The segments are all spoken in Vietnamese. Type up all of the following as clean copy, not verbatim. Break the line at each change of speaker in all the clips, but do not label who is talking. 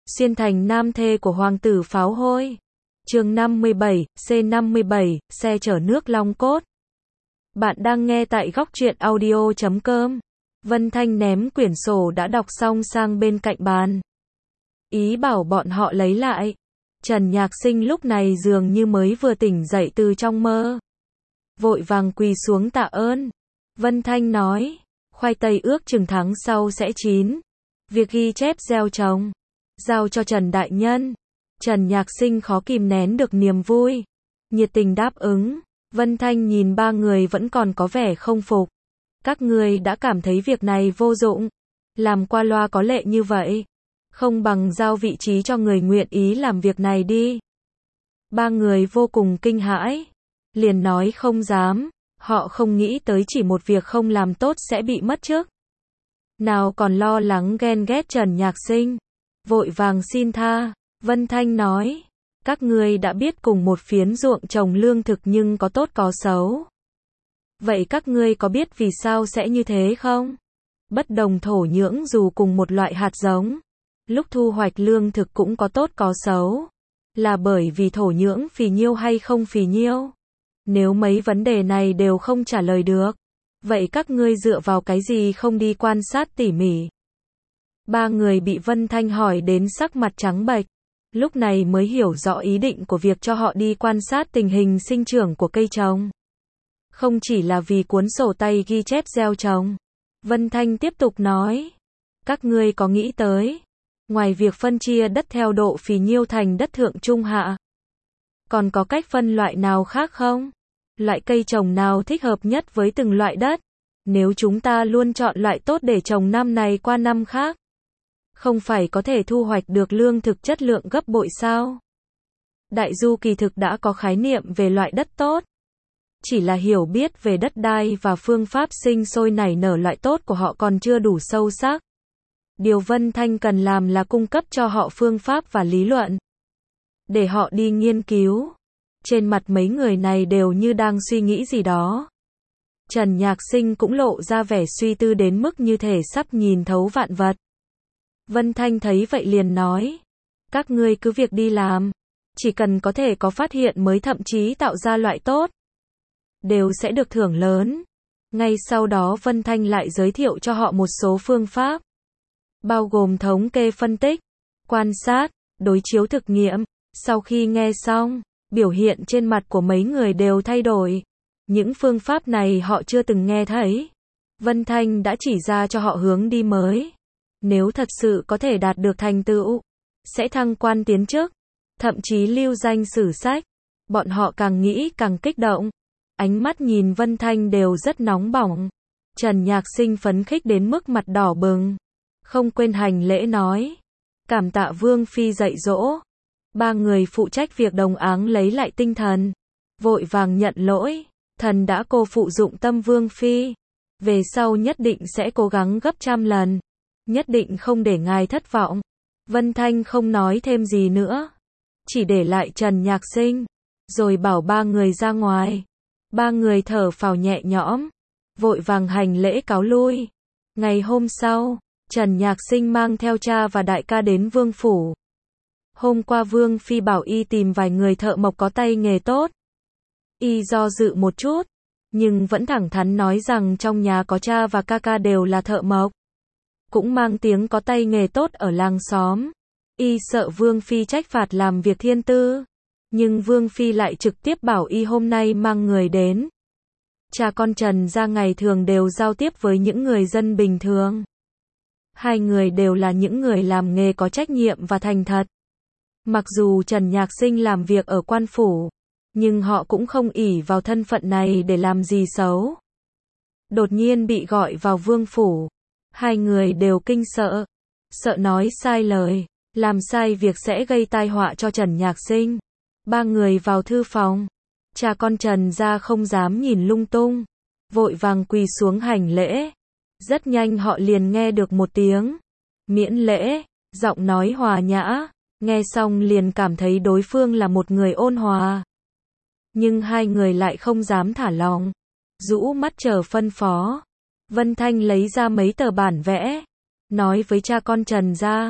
Xuyên thành nam thê của hoàng tử pháo hôi. Chương 57, C57, xe chở nước long cốt. Bạn đang nghe tại góc truyện audio.com. Vân Thanh ném quyển sổ đã đọc xong sang bên cạnh bàn. Ý bảo bọn họ lấy lại. Trần Nhạc Sinh lúc này dường như mới vừa tỉnh dậy từ trong mơ. Vội vàng quỳ xuống tạ ơn. Vân Thanh nói, khoai tây ước chừng tháng sau sẽ chín. Việc ghi chép gieo trồng, giao cho Trần Đại Nhân. Trần Nhạc Sinh khó kìm nén được niềm vui. Nhiệt tình đáp ứng. Vân Thanh nhìn ba người vẫn còn có vẻ không phục. Các người đã cảm thấy việc này vô dụng. Làm qua loa có lệ như vậy. Không bằng giao vị trí cho người nguyện ý làm việc này đi. Ba người vô cùng kinh hãi. Liền nói không dám. Họ không nghĩ tới chỉ một việc không làm tốt sẽ bị mất chức. Nào còn lo lắng ghen ghét Trần Nhạc Sinh. Vội vàng xin tha. Vân Thanh nói, các ngươi đã biết cùng một phiến ruộng trồng lương thực nhưng có tốt có xấu. Vậy các ngươi có biết vì sao sẽ như thế không? Bất đồng thổ nhưỡng dù cùng một loại hạt giống, lúc thu hoạch lương thực cũng có tốt có xấu. Là bởi vì thổ nhưỡng phì nhiêu hay không phì nhiêu? Nếu mấy vấn đề này đều không trả lời được, vậy các ngươi dựa vào cái gì không đi quan sát tỉ mỉ? Ba người bị Vân Thanh hỏi đến sắc mặt trắng bệch. Lúc này mới hiểu rõ ý định của việc cho họ đi quan sát tình hình sinh trưởng của cây trồng. Không chỉ là vì cuốn sổ tay ghi chép gieo trồng. Vân Thanh tiếp tục nói. Các ngươi có nghĩ tới, ngoài việc phân chia đất theo độ phì nhiêu thành đất thượng trung hạ, còn có cách phân loại nào khác không? Loại cây trồng nào thích hợp nhất với từng loại đất? Nếu chúng ta luôn chọn loại tốt để trồng năm này qua năm khác, không phải có thể thu hoạch được lương thực chất lượng gấp bội sao? Đại Du kỳ thực đã có khái niệm về loại đất tốt. Chỉ là hiểu biết về đất đai và phương pháp sinh sôi nảy nở loại tốt của họ còn chưa đủ sâu sắc. Điều Vân Thanh cần làm là cung cấp cho họ phương pháp và lý luận, để họ đi nghiên cứu. Trên mặt mấy người này đều như đang suy nghĩ gì đó. Trần Nhạc Sinh cũng lộ ra vẻ suy tư đến mức như thể sắp nhìn thấu vạn vật. Vân Thanh thấy vậy liền nói, các ngươi cứ việc đi làm, chỉ cần có thể có phát hiện mới thậm chí tạo ra loại tốt, đều sẽ được thưởng lớn. Ngay sau đó Vân Thanh lại giới thiệu cho họ một số phương pháp, bao gồm thống kê phân tích, quan sát, đối chiếu thực nghiệm. Sau khi nghe xong, biểu hiện trên mặt của mấy người đều thay đổi. Những phương pháp này họ chưa từng nghe thấy. Vân Thanh đã chỉ ra cho họ hướng đi mới. Nếu thật sự có thể đạt được thành tựu, sẽ thăng quan tiến chức, thậm chí lưu danh sử sách. Bọn họ càng nghĩ càng kích động. Ánh mắt nhìn Vân Thanh đều rất nóng bỏng. Trần Nhạc Sinh phấn khích đến mức mặt đỏ bừng. Không quên hành lễ nói, cảm tạ Vương Phi dạy dỗ. Ba người phụ trách việc đồng áng lấy lại tinh thần. Vội vàng nhận lỗi, thần đã cô phụ dụng tâm Vương Phi. Về sau nhất định sẽ cố gắng gấp trăm lần. Nhất định không để ngài thất vọng. Vân Thanh không nói thêm gì nữa, chỉ để lại Trần Nhạc Sinh, rồi bảo ba người ra ngoài. Ba người thở phào nhẹ nhõm, vội vàng hành lễ cáo lui. Ngày hôm sau, Trần Nhạc Sinh mang theo cha và đại ca đến Vương phủ. Hôm qua Vương Phi bảo y tìm vài người thợ mộc có tay nghề tốt. Y do dự một chút, nhưng vẫn thẳng thắn nói rằng trong nhà có cha và ca ca đều là thợ mộc, cũng mang tiếng có tay nghề tốt ở làng xóm. Y sợ Vương Phi trách phạt làm việc thiên tư, nhưng Vương Phi lại trực tiếp bảo y hôm nay mang người đến. Cha con Trần gia ngày thường đều giao tiếp với những người dân bình thường. Hai người đều là những người làm nghề có trách nhiệm và thành thật. Mặc dù Trần Nhạc Sinh làm việc ở quan phủ, nhưng họ cũng không ỷ vào thân phận này để làm gì xấu. Đột nhiên bị gọi vào Vương phủ, hai người đều kinh sợ, sợ nói sai lời, làm sai việc sẽ gây tai họa cho Trần Nhạc Sinh. Ba người vào thư phòng, cha con Trần gia không dám nhìn lung tung, vội vàng quỳ xuống hành lễ. Rất nhanh họ liền nghe được một tiếng miễn lễ, giọng nói hòa nhã, nghe xong liền cảm thấy đối phương là một người ôn hòa. Nhưng hai người lại không dám thả lòng, rũ mắt chờ phân phó. Vân Thanh lấy ra mấy tờ bản vẽ, nói với cha con Trần gia,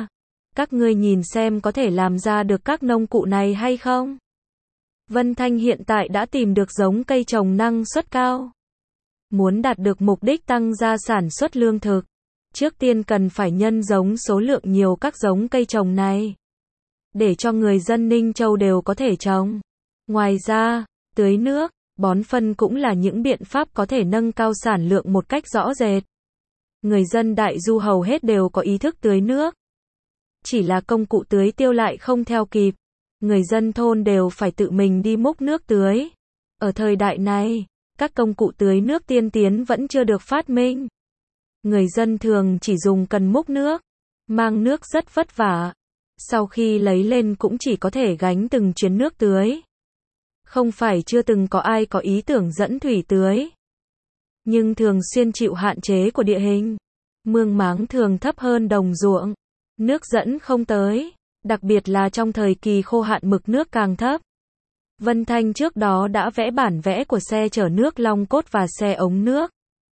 Các ngươi nhìn xem có thể làm ra được các nông cụ này hay không? Vân Thanh hiện tại đã tìm được giống cây trồng năng suất cao. Muốn đạt được mục đích tăng gia sản xuất lương thực, trước tiên cần phải nhân giống số lượng nhiều các giống cây trồng này, để cho người dân Ninh Châu đều có thể trồng. Ngoài ra, tưới nước, bón phân cũng là những biện pháp có thể nâng cao sản lượng một cách rõ rệt. Người dân Đại Du hầu hết đều có ý thức tưới nước. Chỉ là công cụ tưới tiêu lại không theo kịp. Người dân thôn đều phải tự mình đi múc nước tưới. Ở thời đại này, các công cụ tưới nước tiên tiến vẫn chưa được phát minh. Người dân thường chỉ dùng cần múc nước, mang nước rất vất vả. Sau khi lấy lên cũng chỉ có thể gánh từng chuyến nước tưới. Không phải chưa từng có ai có ý tưởng dẫn thủy tưới, nhưng thường xuyên chịu hạn chế của địa hình. Mương máng thường thấp hơn đồng ruộng, nước dẫn không tới, đặc biệt là trong thời kỳ khô hạn mực nước càng thấp. Vân Thanh trước đó đã vẽ bản vẽ của xe chở nước long cốt và xe ống nước.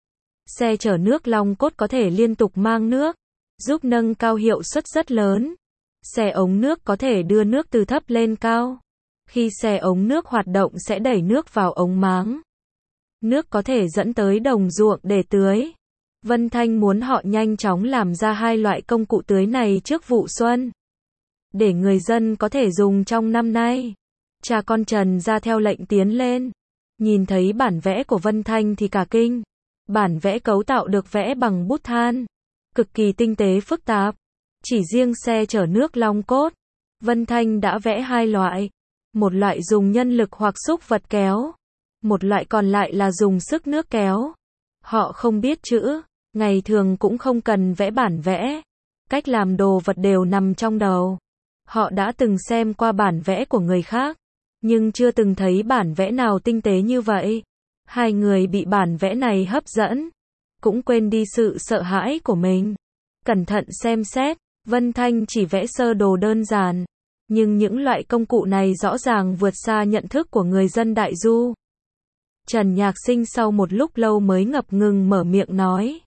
Xe chở nước long cốt có thể liên tục mang nước, giúp nâng cao hiệu suất rất lớn. Xe ống nước có thể đưa nước từ thấp lên cao. Khi xe ống nước hoạt động sẽ đẩy nước vào ống máng. Nước có thể dẫn tới đồng ruộng để tưới. Vân Thanh muốn họ nhanh chóng làm ra hai loại công cụ tưới này trước vụ xuân, để người dân có thể dùng trong năm nay. Cha con Trần ra theo lệnh tiến lên. Nhìn thấy bản vẽ của Vân Thanh thì cả kinh. Bản vẽ cấu tạo được vẽ bằng bút than, cực kỳ tinh tế phức tạp. Chỉ riêng xe chở nước long cốt, Vân Thanh đã vẽ hai loại. Một loại dùng nhân lực hoặc xúc vật kéo, một loại còn lại là dùng sức nước kéo. Họ không biết chữ, ngày thường cũng không cần vẽ bản vẽ. Cách làm đồ vật đều nằm trong đầu. Họ đã từng xem qua bản vẽ của người khác, nhưng chưa từng thấy bản vẽ nào tinh tế như vậy. Hai người bị bản vẽ này hấp dẫn, cũng quên đi sự sợ hãi của mình. Cẩn thận xem xét, Vân Thanh chỉ vẽ sơ đồ đơn giản, nhưng những loại công cụ này rõ ràng vượt xa nhận thức của người dân Đại Du. Trần Nhạc Sinh sau một lúc lâu mới ngập ngừng mở miệng nói.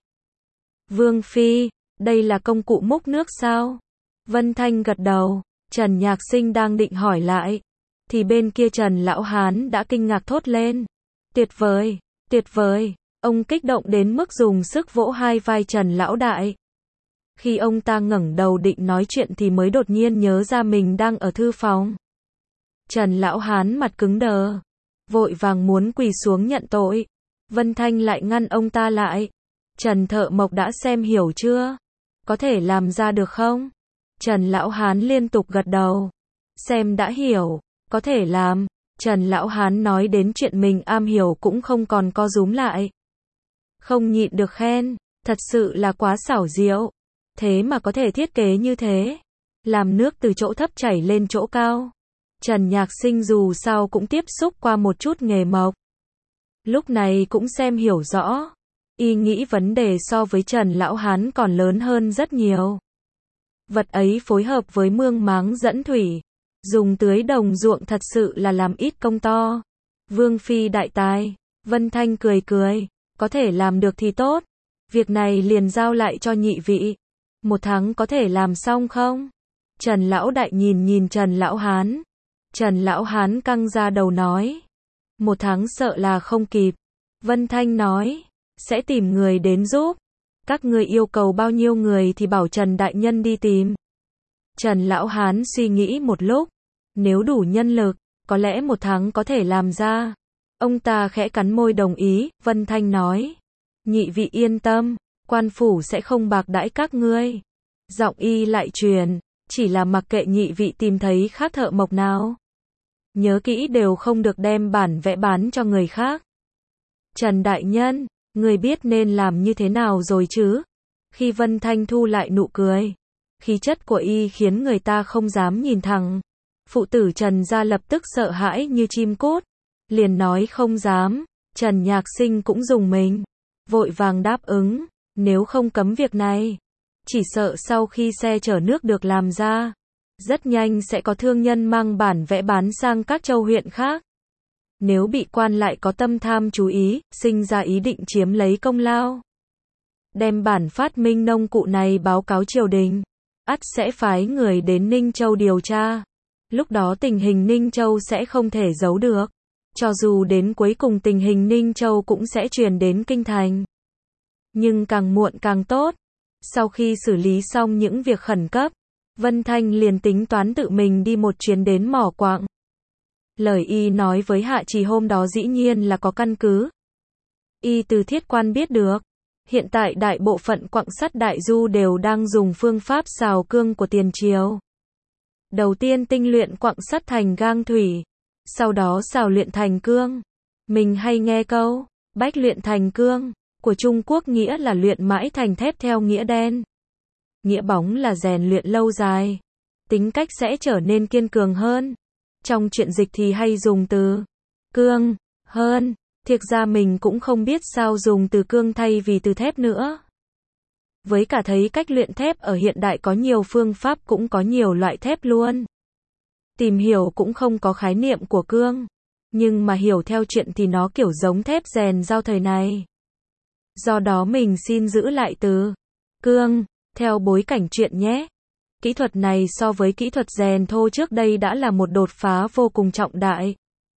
Vương Phi, đây là công cụ múc nước sao? Vân Thanh gật đầu. Trần Nhạc Sinh đang định hỏi lại, thì bên kia Trần Lão Hán đã kinh ngạc thốt lên. Tuyệt vời, tuyệt vời. Ông kích động đến mức dùng sức vỗ hai vai Trần Lão Đại. Khi ông ta ngẩng đầu định nói chuyện thì mới đột nhiên nhớ ra mình đang ở thư phòng. Trần Lão Hán mặt cứng đờ, vội vàng muốn quỳ xuống nhận tội. Vân Thanh lại ngăn ông ta lại. Trần Thợ Mộc đã xem hiểu chưa? Có thể làm ra được không? Trần Lão Hán liên tục gật đầu. Xem đã hiểu, có thể làm. Trần Lão Hán nói đến chuyện mình am hiểu cũng không còn co rúm lại. Không nhịn được khen, thật sự là quá xảo diệu. Thế mà có thể thiết kế như thế. Làm nước từ chỗ thấp chảy lên chỗ cao. Trần Nhạc Sinh dù sao cũng tiếp xúc qua một chút nghề mộc. Lúc này cũng xem hiểu rõ. Y nghĩ vấn đề so với Trần Lão Hán còn lớn hơn rất nhiều. Vật ấy phối hợp với mương máng dẫn thủy, dùng tưới đồng ruộng thật sự là làm ít công to. Vương Phi đại tài. Vân Thanh cười cười. Có thể làm được thì tốt. Việc này liền giao lại cho nhị vị. 1 tháng có thể làm xong không? Trần Lão Đại nhìn Trần Lão Hán. Trần Lão Hán căng ra đầu nói. 1 tháng sợ là không kịp. Vân Thanh nói. Sẽ tìm người đến giúp. Các ngươi yêu cầu bao nhiêu người thì bảo Trần Đại Nhân đi tìm. Trần Lão Hán suy nghĩ một lúc. Nếu đủ nhân lực, có lẽ 1 tháng có thể làm ra. Ông ta khẽ cắn môi đồng ý. Vân Thanh nói. Nhị vị yên tâm, quan phủ sẽ không bạc đãi các ngươi. Giọng y lại truyền. Chỉ là mặc kệ nhị vị tìm thấy khác thợ mộc nào, nhớ kỹ đều không được đem bản vẽ bán cho người khác. Trần Đại Nhân, người biết nên làm như thế nào rồi chứ? Khi Vân Thanh thu lại nụ cười, khí chất của y khiến người ta không dám nhìn thẳng. Phụ tử Trần gia lập tức sợ hãi như chim cút, liền nói không dám. Trần Nhạc Sinh cũng dùng mình, vội vàng đáp ứng, nếu không cấm việc này, chỉ sợ sau khi xe chở nước được làm ra, rất nhanh sẽ có thương nhân mang bản vẽ bán sang các châu huyện khác. Nếu bị quan lại có tâm tham chú ý, sinh ra ý định chiếm lấy công lao, đem bản phát minh nông cụ này báo cáo triều đình, ắt sẽ phái người đến Ninh Châu điều tra. Lúc đó tình hình Ninh Châu sẽ không thể giấu được. Cho dù đến cuối cùng tình hình Ninh Châu cũng sẽ truyền đến Kinh Thành. Nhưng càng muộn càng tốt. Sau khi xử lý xong những việc khẩn cấp, Vân Thanh liền tính toán tự mình đi một chuyến đến mỏ quặng. Lời y nói với Hạ Trì hôm đó dĩ nhiên là có căn cứ. Y từ thiết quan biết được, hiện tại đại bộ phận quặng sắt Đại Du đều đang dùng phương pháp xào cương của tiền triều. Đầu tiên tinh luyện quặng sắt thành gang thủy, sau đó xào luyện thành cương. Mình hay nghe câu, bách luyện thành cương, của Trung Quốc nghĩa là luyện mãi thành thép theo nghĩa đen. Nghĩa bóng là rèn luyện lâu dài, tính cách sẽ trở nên kiên cường hơn. Trong truyện dịch thì hay dùng từ cương hơn, thiệt ra mình cũng không biết sao dùng từ cương thay vì từ thép nữa. Với cả thấy cách luyện thép ở hiện đại có nhiều phương pháp cũng có nhiều loại thép luôn. Tìm hiểu cũng không có khái niệm của cương, nhưng mà hiểu theo chuyện thì nó kiểu giống thép rèn giao thời này. Do đó mình xin giữ lại từ cương, theo bối cảnh chuyện nhé. Kỹ thuật này so với kỹ thuật rèn thô trước đây đã là một đột phá vô cùng trọng đại.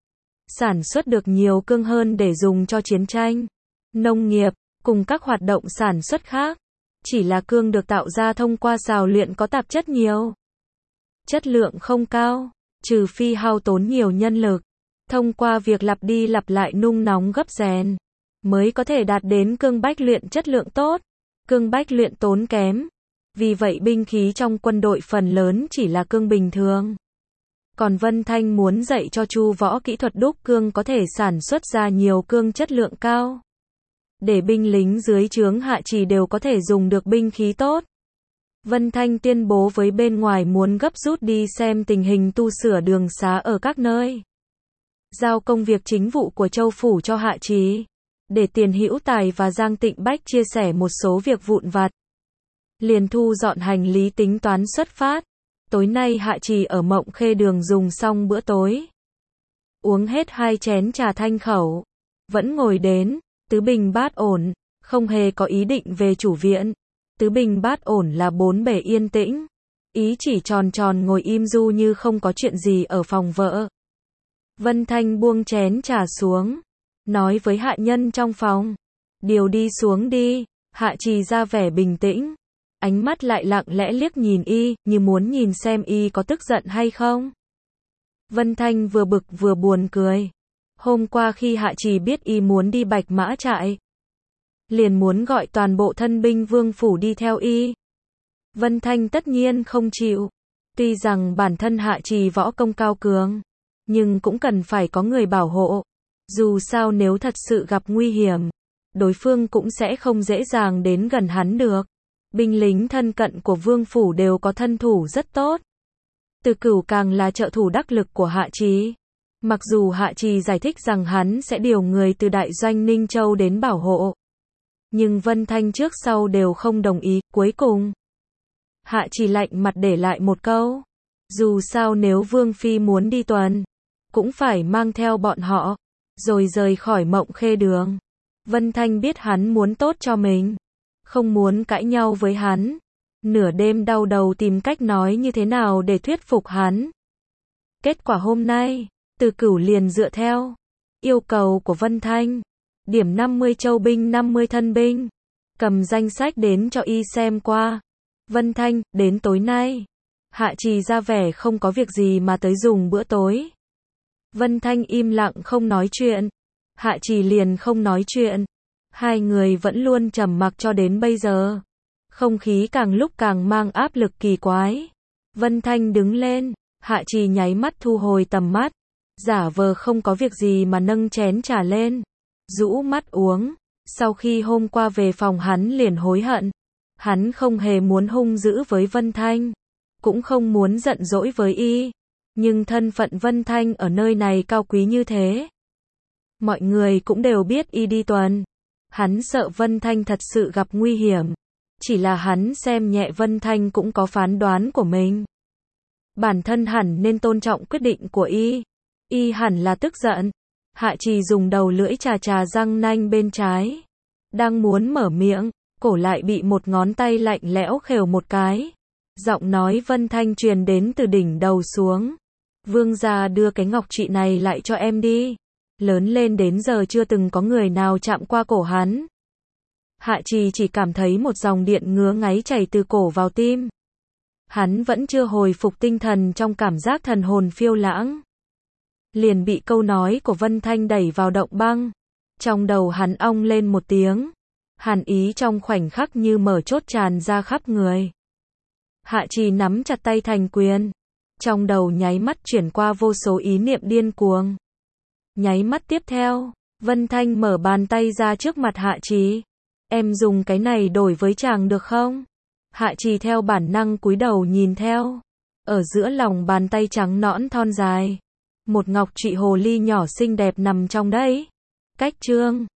Sản xuất được nhiều cương hơn để dùng cho chiến tranh, nông nghiệp, cùng các hoạt động sản xuất khác. Chỉ là cương được tạo ra thông qua xào luyện có tạp chất nhiều. Chất lượng không cao, trừ phi hao tốn nhiều nhân lực. Thông qua việc lặp đi lặp lại nung nóng gấp rèn, mới có thể đạt đến cương bách luyện chất lượng tốt. Cương bách luyện tốn kém. Vì vậy binh khí trong quân đội phần lớn chỉ là cương bình thường. Còn Vân Thanh muốn dạy cho Chu Võ kỹ thuật đúc cương có thể sản xuất ra nhiều cương chất lượng cao. Để binh lính dưới trướng Hạ Trì đều có thể dùng được binh khí tốt. Vân Thanh tuyên bố với bên ngoài muốn gấp rút đi xem tình hình tu sửa đường xá ở các nơi. Giao công việc chính vụ của Châu Phủ cho Hạ Trì. Để Tiền Hữu Tài và Giang Tịnh Bách chia sẻ một số việc vụn vặt. Liền thu dọn hành lý tính toán xuất phát. Tối nay Hạ Trì ở Mộng Khê Đường dùng xong bữa tối. Uống hết 2 chén trà thanh khẩu. Vẫn ngồi đến, tứ bình bát ổn, không hề có ý định về chủ viện. Tứ bình bát ổn là 4 bề yên tĩnh. Ý chỉ tròn tròn ngồi im du như không có chuyện gì ở phòng vợ. Vân Thanh buông chén trà xuống. Nói với hạ nhân trong phòng. Điều đi xuống đi. Hạ Trì ra vẻ bình tĩnh. Ánh mắt lại lặng lẽ liếc nhìn y, như muốn nhìn xem y có tức giận hay không. Vân Thanh vừa bực vừa buồn cười. Hôm qua khi Hạ Trì biết y muốn đi Bạch Mã Trại, liền muốn gọi toàn bộ thân binh vương phủ đi theo y. Vân Thanh tất nhiên không chịu. Tuy rằng bản thân Hạ Trì võ công cao cường, nhưng cũng cần phải có người bảo hộ. Dù sao nếu thật sự gặp nguy hiểm, đối phương cũng sẽ không dễ dàng đến gần hắn được. Binh lính thân cận của vương phủ đều có thân thủ rất tốt. Từ Cửu càng là trợ thủ đắc lực của Hạ Trì. Mặc dù Hạ Trì giải thích rằng hắn sẽ điều người từ đại doanh Ninh Châu đến bảo hộ, nhưng Vân Thanh trước sau đều không đồng ý. Cuối cùng, Hạ Trì lạnh mặt để lại một câu. Dù sao nếu Vương Phi muốn đi tuần, cũng phải mang theo bọn họ. Rồi rời khỏi Mộng Khê Đường. Vân Thanh biết hắn muốn tốt cho mình, không muốn cãi nhau với hắn. Nửa đêm đau đầu tìm cách nói như thế nào để thuyết phục hắn. Kết quả hôm nay, Từ Cửu liền dựa theo yêu cầu của Vân Thanh, điểm 50 châu binh 50 thân binh, cầm danh sách đến cho y xem qua. Vân Thanh, đến tối nay, Hạ Trì ra vẻ không có việc gì mà tới dùng bữa tối. Vân Thanh im lặng không nói chuyện. Hạ Trì liền không nói chuyện. Hai người vẫn luôn trầm mặc cho đến bây giờ. Không khí càng lúc càng mang áp lực kỳ quái. Vân Thanh đứng lên. Hạ Trì nháy mắt thu hồi tầm mắt. Giả vờ không có việc gì mà nâng chén trà lên. Rũ mắt uống. Sau khi hôm qua về phòng hắn liền hối hận. Hắn không hề muốn hung dữ với Vân Thanh. Cũng không muốn giận dỗi với y. Nhưng thân phận Vân Thanh ở nơi này cao quý như thế. Mọi người cũng đều biết y đi tuần. Hắn sợ Vân Thanh thật sự gặp nguy hiểm. Chỉ là hắn xem nhẹ Vân Thanh cũng có phán đoán của mình. Bản thân hẳn nên tôn trọng quyết định của y. Y hẳn là tức giận. Hạ Trì dùng đầu lưỡi trà răng nanh bên trái. Đang muốn mở miệng, cổ lại bị một ngón tay lạnh lẽo khều một cái. Giọng nói Vân Thanh truyền đến từ đỉnh đầu xuống. Vương gia đưa cái ngọc trụy này lại cho em đi. Lớn lên đến giờ chưa từng có người nào chạm qua cổ hắn. Hạ Trì chỉ cảm thấy một dòng điện ngứa ngáy chảy từ cổ vào tim. Hắn vẫn chưa hồi phục tinh thần trong cảm giác thần hồn phiêu lãng. Liền bị câu nói của Vân Thanh đẩy vào động băng. Trong đầu hắn ong lên một tiếng. Hàn ý trong khoảnh khắc như mở chốt tràn ra khắp người. Hạ Trì nắm chặt tay thành quyền. Trong đầu nháy mắt chuyển qua vô số ý niệm điên cuồng. Nháy mắt tiếp theo, Vân Thanh mở bàn tay ra trước mặt Hạ Trì. Em dùng cái này đổi với chàng được không? Hạ Trì theo bản năng cúi đầu nhìn theo. Ở giữa lòng bàn tay trắng nõn thon dài. Một ngọc trụy hồ ly nhỏ xinh đẹp nằm trong đấy. Cách chương